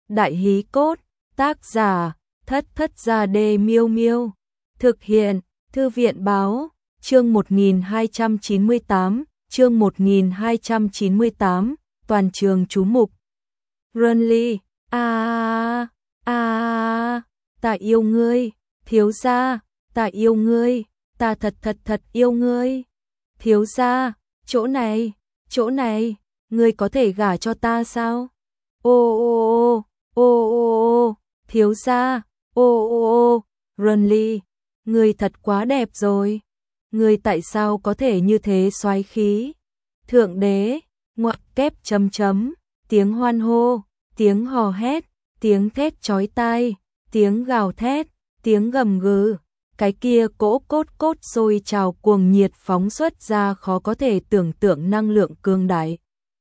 Đại hí cốt, tác giả, Thất Thất Gia Đê Miêu Miêu. Thực hiện, Thư viện báo, chương 1298, chương 1298, toàn trường chú mục. Runly, ta yêu ngươi, thiếu gia, ta yêu ngươi, ta thật yêu ngươi. Thiếu gia, chỗ này, ngươi có thể gả cho ta sao? Thiếu gia, Runly, ngươi thật quá đẹp rồi. Ngươi tại sao có thể như thế soái khí? Thượng đế, ngoặc kép chấm chấm, tiếng hoan hô, tiếng hò hét, tiếng thét chói tai, tiếng gào thét, tiếng gầm gừ, cái kia cỗ cốt sôi trào cuồng nhiệt phóng xuất ra khó có thể tưởng tượng năng lượng cương đại.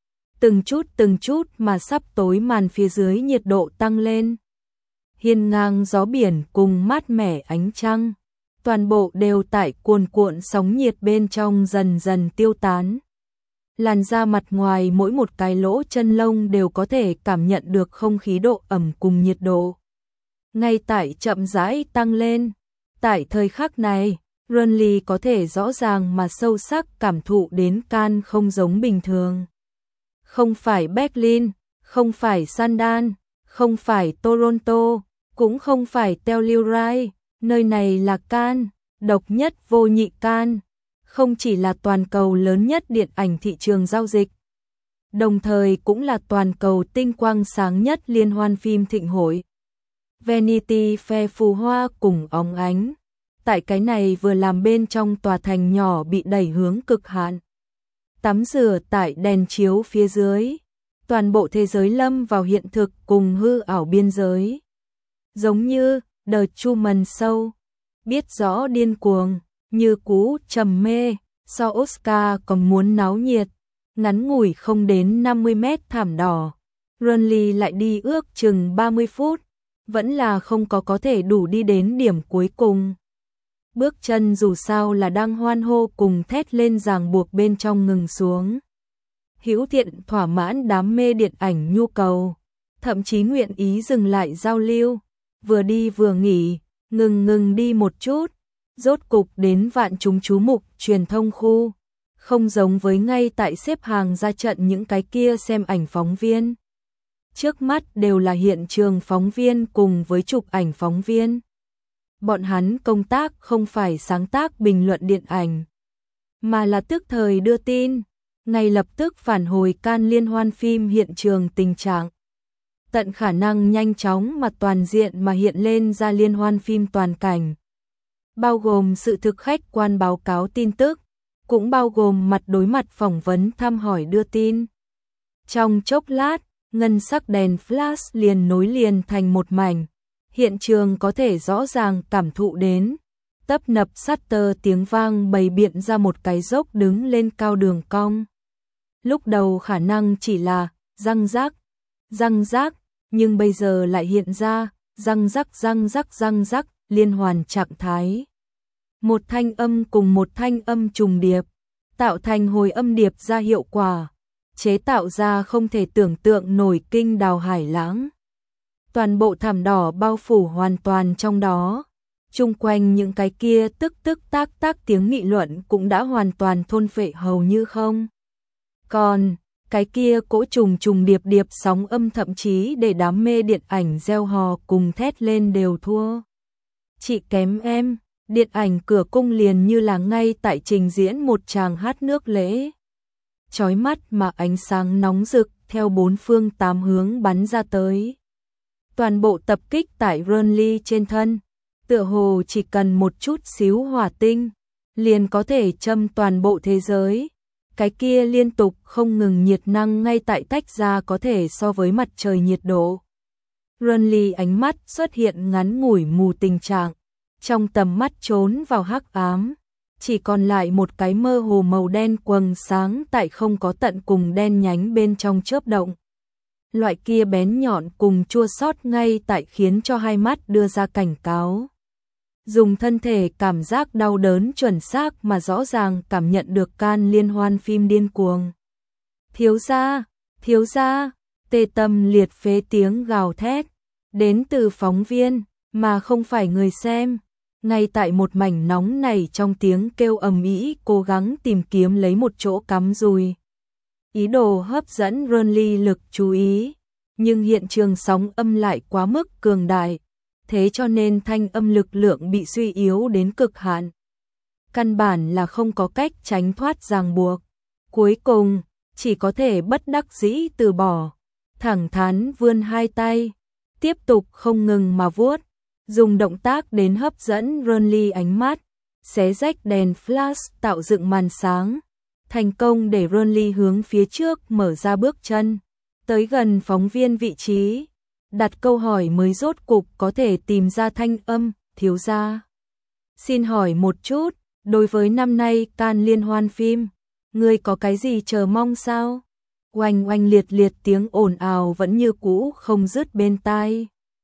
Từng chút mà sắp tối màn phía dưới nhiệt độ tăng lên. Hiên ngang gió biển cùng mát mẻ ánh trăng, toàn bộ đều tại cuồn cuộn sóng nhiệt bên trong dần dần tiêu tán. Làn da mặt ngoài mỗi một cái lỗ chân lông đều có thể cảm nhận được không khí độ ẩm cùng nhiệt độ. Ngay tại chậm rãi tăng lên, tại thời khắc này, Runly có thể rõ ràng mà sâu sắc cảm thụ đến Cannes không giống bình thường. Không phải Berlin, không phải Sandan, không phải Toronto, cũng không phải Telluride, nơi này là Cannes, độc nhất vô nhị Cannes, không chỉ là toàn cầu lớn nhất điện ảnh thị trường giao dịch, đồng thời cũng là toàn cầu tinh quang sáng nhất liên hoan phim thịnh hội. Vanity Fair phù hoa cùng óng ánh, tại cái này vừa làm bên trong tòa thành nhỏ bị đẩy hướng cực hạn. Tắm rửa tại đèn chiếu phía dưới, toàn bộ thế giới lâm vào hiện thực cùng hư ảo biên giới. Giống như The Truman Show, biết rõ điên cuồng, như cú trầm mê, so Oscar còn muốn náo nhiệt, ngắn ngủi không đến 50 mét thảm đỏ. Runly lại đi ước chừng 30 phút, vẫn là không có thể đủ đi đến điểm cuối cùng. Bước chân dù sao là đang hoan hô cùng thét lên ràng buộc bên trong ngừng xuống. Hữu Thiện thỏa mãn đam mê điện ảnh nhu cầu, thậm chí nguyện ý dừng lại giao lưu, vừa đi vừa nghỉ, ngừng đi một chút, rốt cục đến vạn chúng chú mục truyền thông khu, không giống với ngay tại xếp hàng ra trận những cái kia xem ảnh phóng viên. Trước mắt đều là hiện trường phóng viên cùng với chụp ảnh phóng viên. Bọn hắn công tác không phải sáng tác bình luận điện ảnh, mà là tức thời đưa tin, ngay lập tức phản hồi Cannes liên hoan phim hiện trường tình trạng. Tận khả năng nhanh chóng mà toàn diện mà hiện lên ra liên hoan phim toàn cảnh. Bao gồm sự thực khách quan báo cáo tin tức, cũng bao gồm mặt đối mặt phỏng vấn thăm hỏi đưa tin. Trong chốc lát, ngân sắc đèn flash liền nối liền thành một mảnh. Hiện trường có thể rõ ràng cảm thụ đến, tấp nập shutter tiếng vang bày biện ra một cái dốc đứng lên cao đường cong. Lúc đầu khả năng chỉ là răng rác, nhưng bây giờ lại hiện ra răng rắc liên hoàn trạng thái. Một thanh âm cùng một thanh âm trùng điệp, tạo thành hồi âm điệp ra hiệu quả, chế tạo ra không thể tưởng tượng nổi kinh đào hải lãng. Toàn bộ thảm đỏ bao phủ hoàn toàn trong đó, chung quanh những cái kia tức tác tiếng nghị luận cũng đã hoàn toàn thôn phệ hầu như không. Còn, cái kia cỗ trùng điệp sóng âm thậm chí để đám mê điện ảnh reo hò cùng thét lên đều thua. Chị kém em, điện ảnh Cửa Cung liền như là ngay tại trình diễn một tràng hát nước lễ. Chói mắt mà ánh sáng nóng rực theo bốn phương tám hướng bắn ra tới. Toàn bộ tập kích tại Runly trên thân, tựa hồ chỉ cần một chút xíu hỏa tinh, liền có thể châm toàn bộ thế giới. Cái kia liên tục không ngừng nhiệt năng ngay tại tách ra có thể so với mặt trời nhiệt độ. Runly ánh mắt xuất hiện ngắn ngủi mù tình trạng, trong tầm mắt trốn vào hắc ám, chỉ còn lại một cái mơ hồ màu đen quầng sáng tại không có tận cùng đen nhánh bên trong chớp động. Loại kia bén nhọn cùng chua xót ngay tại khiến cho hai mắt đưa ra cảnh cáo. Dùng thân thể cảm giác đau đớn chuẩn xác mà rõ ràng cảm nhận được Cannes liên hoan phim điên cuồng. Thiếu gia, Tê tâm liệt phế tiếng gào thét, đến từ phóng viên, mà không phải người xem. Ngay tại một mảnh nóng này trong tiếng kêu ầm ĩ cố gắng tìm kiếm lấy một chỗ cắm dùi. Ý đồ hấp dẫn Renly lực chú ý, nhưng hiện trường sóng âm lại quá mức cường đại, thế cho nên thanh âm lực lượng bị suy yếu đến cực hạn. Căn bản là không có cách tránh thoát ràng buộc. Cuối cùng, chỉ có thể bất đắc dĩ từ bỏ, thẳng thắn vươn hai tay, tiếp tục không ngừng mà vuốt, dùng động tác đến hấp dẫn Renly ánh mắt, xé rách đèn flash tạo dựng màn sáng, thành công để Renly hướng phía trước mở ra bước chân, tới gần phóng viên vị trí, đặt câu hỏi mới rốt cục có thể tìm ra thanh âm, thiếu gia. Xin hỏi một chút, đối với năm nay Cannes liên hoan phim, ngươi có cái gì chờ mong sao? Oanh oanh liệt liệt tiếng ồn ào vẫn như cũ không dứt bên tai.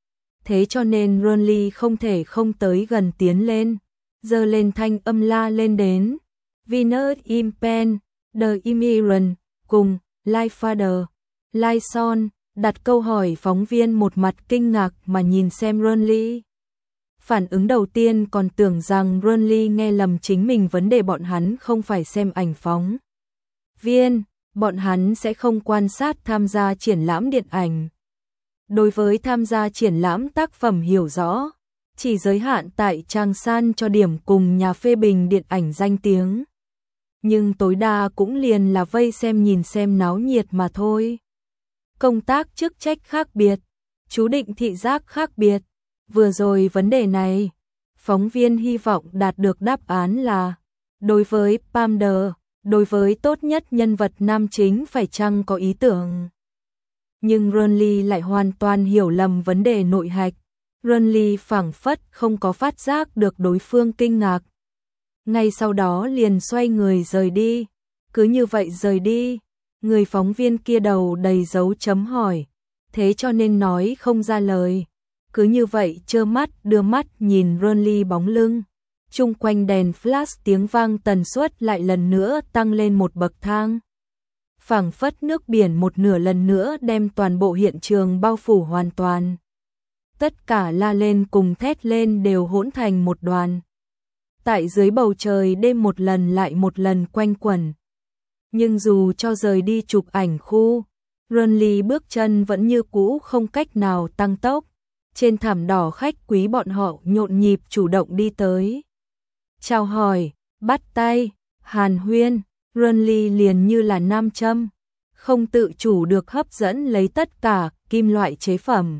Thế cho nên Renly không thể không tới gần tiến lên, giơ lên thanh âm la lên đến. Venus in Pen, The Immigrant, cùng Lightfather, Lightson, đặt câu hỏi phóng viên một mặt kinh ngạc mà nhìn xem Renly. Phản ứng đầu tiên còn tưởng rằng Renly nghe lầm chính mình vấn đề, bọn hắn không phải xem ảnh phóng viên, bọn hắn sẽ không quan sát tham gia triển lãm điện ảnh. Đối với tham gia triển lãm tác phẩm hiểu rõ, chỉ giới hạn tại trang san cho điểm cùng nhà phê bình điện ảnh danh tiếng. Nhưng tối đa cũng liền là vây xem nhìn xem náo nhiệt mà thôi. Công tác chức trách khác biệt, chú định thị giác khác biệt. Vừa rồi vấn đề này, phóng viên hy vọng đạt được đáp án là, đối với Palmer, đối với tốt nhất nhân vật nam chính phải chăng có ý tưởng. Nhưng Renly lại hoàn toàn hiểu lầm vấn đề nội hạch. Renly phảng phất không có phát giác được đối phương kinh ngạc. Ngay sau đó liền xoay người rời đi. Cứ như vậy rời đi, người phóng viên kia đầu đầy dấu chấm hỏi, thế cho nên nói không ra lời. Cứ như vậy trơ mắt đưa mắt nhìn Renly bóng lưng. Chung quanh đèn flash tiếng vang tần suất lại lần nữa tăng lên một bậc thang. Phảng phất nước biển một nửa lần nữa đem toàn bộ hiện trường bao phủ hoàn toàn. Tất cả la lên cùng thét lên đều hỗn thành một đoàn. Tại dưới bầu trời đêm một lần lại một lần quanh quẩn. Nhưng dù cho rời đi chụp ảnh khu, Renly bước chân vẫn như cũ không cách nào tăng tốc. Trên thảm đỏ khách quý bọn họ nhộn nhịp chủ động đi tới. Chào hỏi, bắt tay, hàn huyên, Renly liền như là nam châm, không tự chủ được hấp dẫn lấy tất cả kim loại chế phẩm.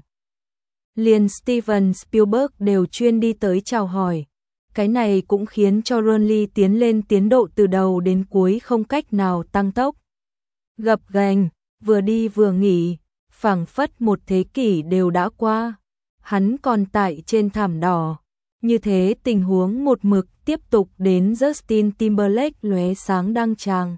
Liền Steven Spielberg đều chuyên đi tới chào hỏi. Cái này cũng khiến cho Renly tiến lên tiến độ từ đầu đến cuối không cách nào tăng tốc. Gập ghềnh, vừa đi vừa nghỉ, phảng phất một thế kỷ đều đã qua. Hắn còn tại trên thảm đỏ. Như thế tình huống một mực tiếp tục đến Justin Timberlake lóe sáng đăng tràng.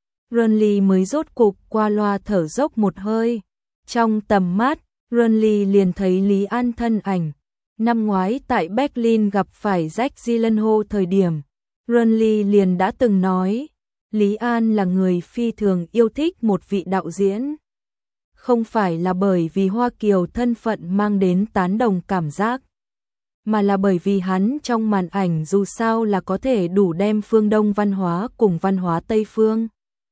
Renly mới rốt cục qua loa thở dốc một hơi. Trong tầm mắt, Renly liền thấy Lý An thân ảnh. Năm ngoái tại Berlin gặp phải Jake Gyllenhaal thời điểm, Renly liền đã từng nói, Lý An là người phi thường yêu thích một vị đạo diễn. Không phải là bởi vì Hoa Kiều thân phận mang đến tán đồng cảm giác, mà là bởi vì hắn trong màn ảnh dù sao là có thể đủ đem phương Đông văn hóa cùng văn hóa Tây phương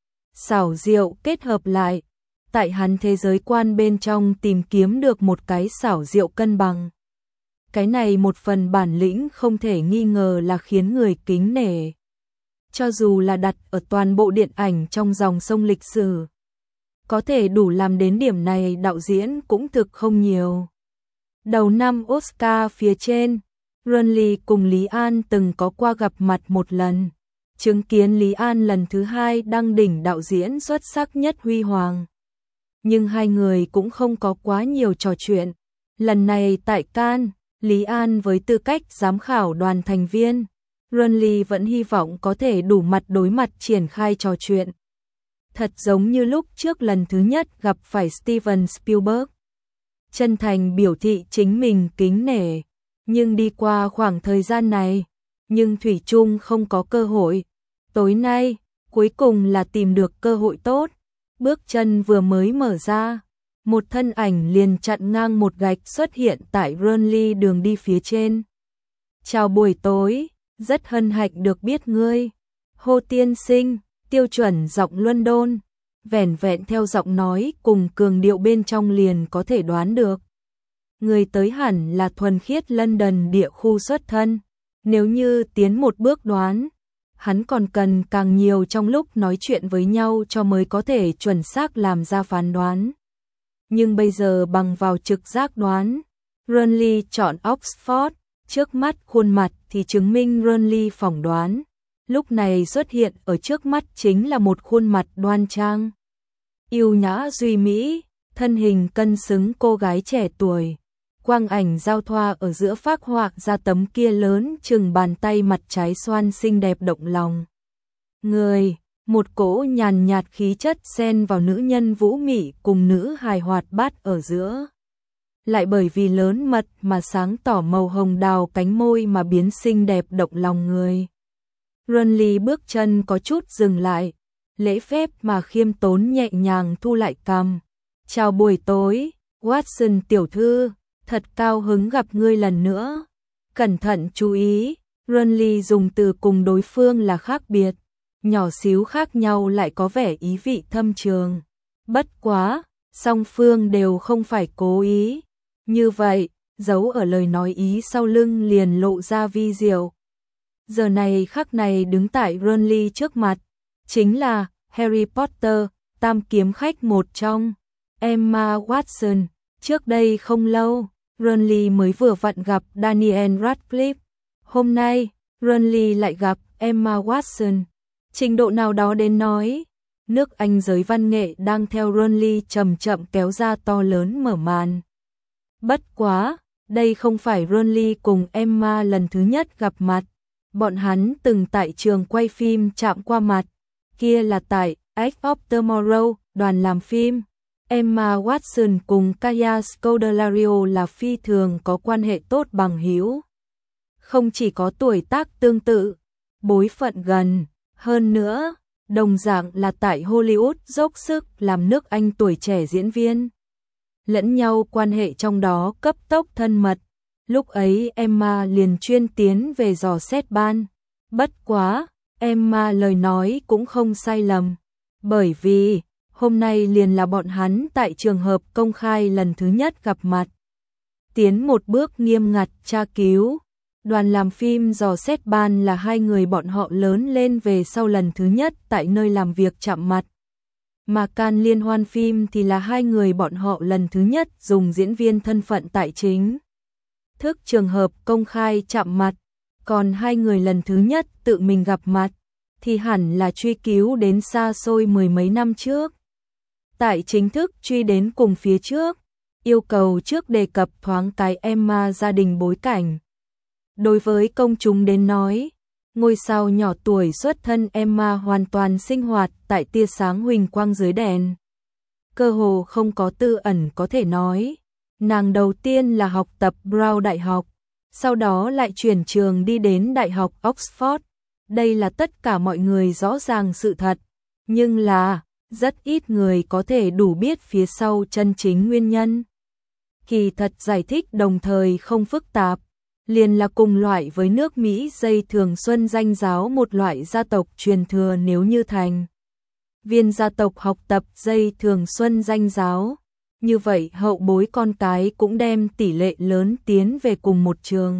xảo diệu kết hợp lại, tại hắn thế giới quan bên trong tìm kiếm được một cái xảo diệu cân bằng. Cái này một phần bản lĩnh không thể nghi ngờ là khiến người kính nể. Cho dù là đặt ở toàn bộ điện ảnh trong dòng sông lịch sử, có thể đủ làm đến điểm này đạo diễn cũng thực không nhiều. Đầu năm Oscar phía trên, Renly cùng Lý An từng có qua gặp mặt một lần, chứng kiến Lý An lần thứ hai đăng đỉnh đạo diễn xuất sắc nhất huy hoàng. Nhưng hai người cũng không có quá nhiều trò chuyện. Lần này tại Cannes, Lý An với tư cách giám khảo đoàn thành viên, Renly vẫn hy vọng có thể đủ mặt đối mặt triển khai trò chuyện. Thật giống như lúc trước lần thứ nhất gặp phải Steven Spielberg. Chân thành biểu thị chính mình kính nể, nhưng đi qua khoảng thời gian này, nhưng thủy chung không có cơ hội. Tối nay, cuối cùng là tìm được cơ hội tốt, bước chân vừa mới mở ra, một thân ảnh liền chặn ngang một gạch xuất hiện tại Burnley đường đi phía trên. Chào buổi tối, rất hân hạnh được biết ngươi. Hồ tiên sinh, tiêu chuẩn giọng London, vẻn vẹn theo giọng nói cùng cường điệu bên trong liền có thể đoán được. Người tới hẳn là thuần khiết London địa khu xuất thân, nếu như tiến một bước đoán, hắn còn cần càng nhiều trong lúc nói chuyện với nhau cho mới có thể chuẩn xác làm ra phán đoán. Nhưng bây giờ bằng vào trực giác đoán, Burnley chọn Oxford, trước mắt khuôn mặt thì chứng minh Burnley phỏng đoán. Lúc này xuất hiện ở trước mắt chính là một khuôn mặt đoan trang, yêu nhã duy mỹ, thân hình cân xứng cô gái trẻ tuổi. Quang ảnh giao thoa ở giữa phác họa ra tấm kia lớn chừng bàn tay mặt trái xoan xinh đẹp động lòng. Người, một cỗ nhàn nhạt khí chất xen vào nữ nhân vũ mị cùng nữ hài hoạt bát ở giữa. Lại bởi vì lớn mật mà sáng tỏ màu hồng đào cánh môi mà biến xinh đẹp động lòng người. Burnley bước chân có chút dừng lại, lễ phép mà khiêm tốn nhẹ nhàng thu lại cằm. Chào buổi tối, Watson tiểu thư, thật cao hứng gặp ngươi lần nữa. Cẩn thận chú ý, Burnley dùng từ cùng đối phương là khác biệt, nhỏ xíu khác nhau lại có vẻ ý vị thâm trường. Bất quá, song phương đều không phải cố ý. Như vậy, giấu ở lời nói ý sau lưng liền lộ ra vi diệu. Giờ này khắc này đứng tại Burnley trước mặt, chính là Harry Potter, tam kiếm khách một trong, Emma Watson. Trước đây không lâu, Burnley mới vừa vặn gặp Daniel Radcliffe. Hôm nay, Burnley lại gặp Emma Watson. Trình độ nào đó đến nói, nước Anh giới văn nghệ đang theo Burnley chậm chậm kéo ra to lớn mở màn. Bất quá, đây không phải Burnley cùng Emma lần thứ nhất gặp mặt. Bọn hắn từng tại trường quay phim chạm qua mặt, kia là tại Edge of Tomorrow, đoàn làm phim. Emma Watson cùng Kaya Scodelario là phi thường có quan hệ tốt bằng hữu. Không chỉ có tuổi tác tương tự, bối phận gần, hơn nữa, đồng dạng là tại Hollywood dốc sức làm nước Anh tuổi trẻ diễn viên. Lẫn nhau quan hệ trong đó cấp tốc thân mật. Lúc ấy Emma liền chuyên tiến về dò xét ban. Bất quá, Emma lời nói cũng không sai lầm. Bởi vì, hôm nay liền là bọn hắn tại trường hợp công khai lần thứ nhất gặp mặt. Tiến một bước nghiêm ngặt tra cứu. Đoàn làm phim dò xét ban là hai người bọn họ lớn lên về sau lần thứ nhất tại nơi làm việc chạm mặt. Mà can liên hoan phim thì là hai người bọn họ lần thứ nhất dùng diễn viên thân phận tại chính thức trường hợp công khai chạm mặt, còn hai người lần thứ nhất tự mình gặp mặt thì hẳn là truy cứu đến xa xôi mười mấy năm trước. Tại chính thức truy đến cùng phía trước, yêu cầu trước đề cập thoáng cái Emma gia đình bối cảnh. Đối với công chúng đến nói, ngôi sao nhỏ tuổi xuất thân Emma hoàn toàn sinh hoạt tại tia sáng huỳnh quang dưới đèn. Cơ hồ không có tư ẩn có thể nói. Nàng đầu tiên là học tập Brown Đại học, sau đó lại chuyển trường đi đến Đại học Oxford. Đây là tất cả mọi người rõ ràng sự thật, nhưng là rất ít người có thể đủ biết phía sau chân chính nguyên nhân. Kỳ thật giải thích đồng thời không phức tạp, liền là cùng loại với nước Mỹ dây thường xuân danh giáo một loại gia tộc truyền thừa, nếu như thành viên gia tộc học tập dây thường xuân danh giáo. Như vậy hậu bối con cái cũng đem tỷ lệ lớn tiến về cùng một trường.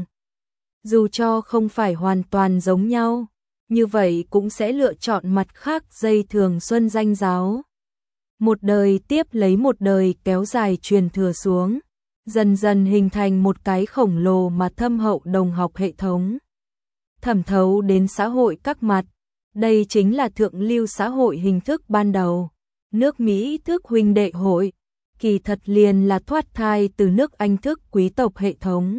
Dù cho không phải hoàn toàn giống nhau, như vậy cũng sẽ lựa chọn mặt khác dây thường xuân danh giáo. Một đời tiếp lấy một đời kéo dài truyền thừa xuống, dần dần hình thành một cái khổng lồ mà thâm hậu đồng học hệ thống. Thẩm thấu đến xã hội các mặt, đây chính là thượng lưu xã hội hình thức ban đầu. Nước Mỹ thức huynh đệ hội, kỳ thật liền là thoát thai từ nước Anh thức quý tộc hệ thống.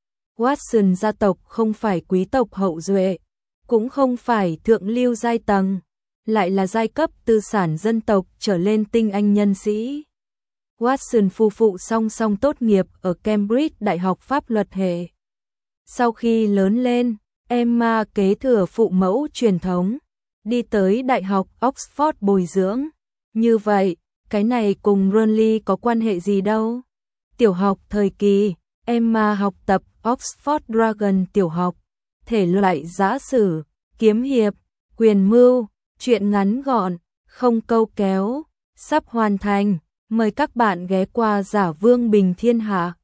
Watson gia tộc không phải quý tộc hậu duệ, cũng không phải thượng lưu giai tầng, lại là giai cấp tư sản dân tộc trở lên tinh anh nhân sĩ. Watson phu phụ song song tốt nghiệp ở Cambridge Đại học Pháp luật hệ. Sau khi lớn lên, Emma kế thừa phụ mẫu truyền thống, đi tới Đại học Oxford bồi dưỡng. Như vậy, cái này cùng Burnley có quan hệ gì đâu. Tiểu học thời kỳ, Emma học tập Oxford Dragon tiểu học, thể loại giã sử, kiếm hiệp, quyền mưu, truyện ngắn gọn, không câu kéo, sắp hoàn thành. Mời các bạn ghé qua Giả Vương Bình Thiên Hạ.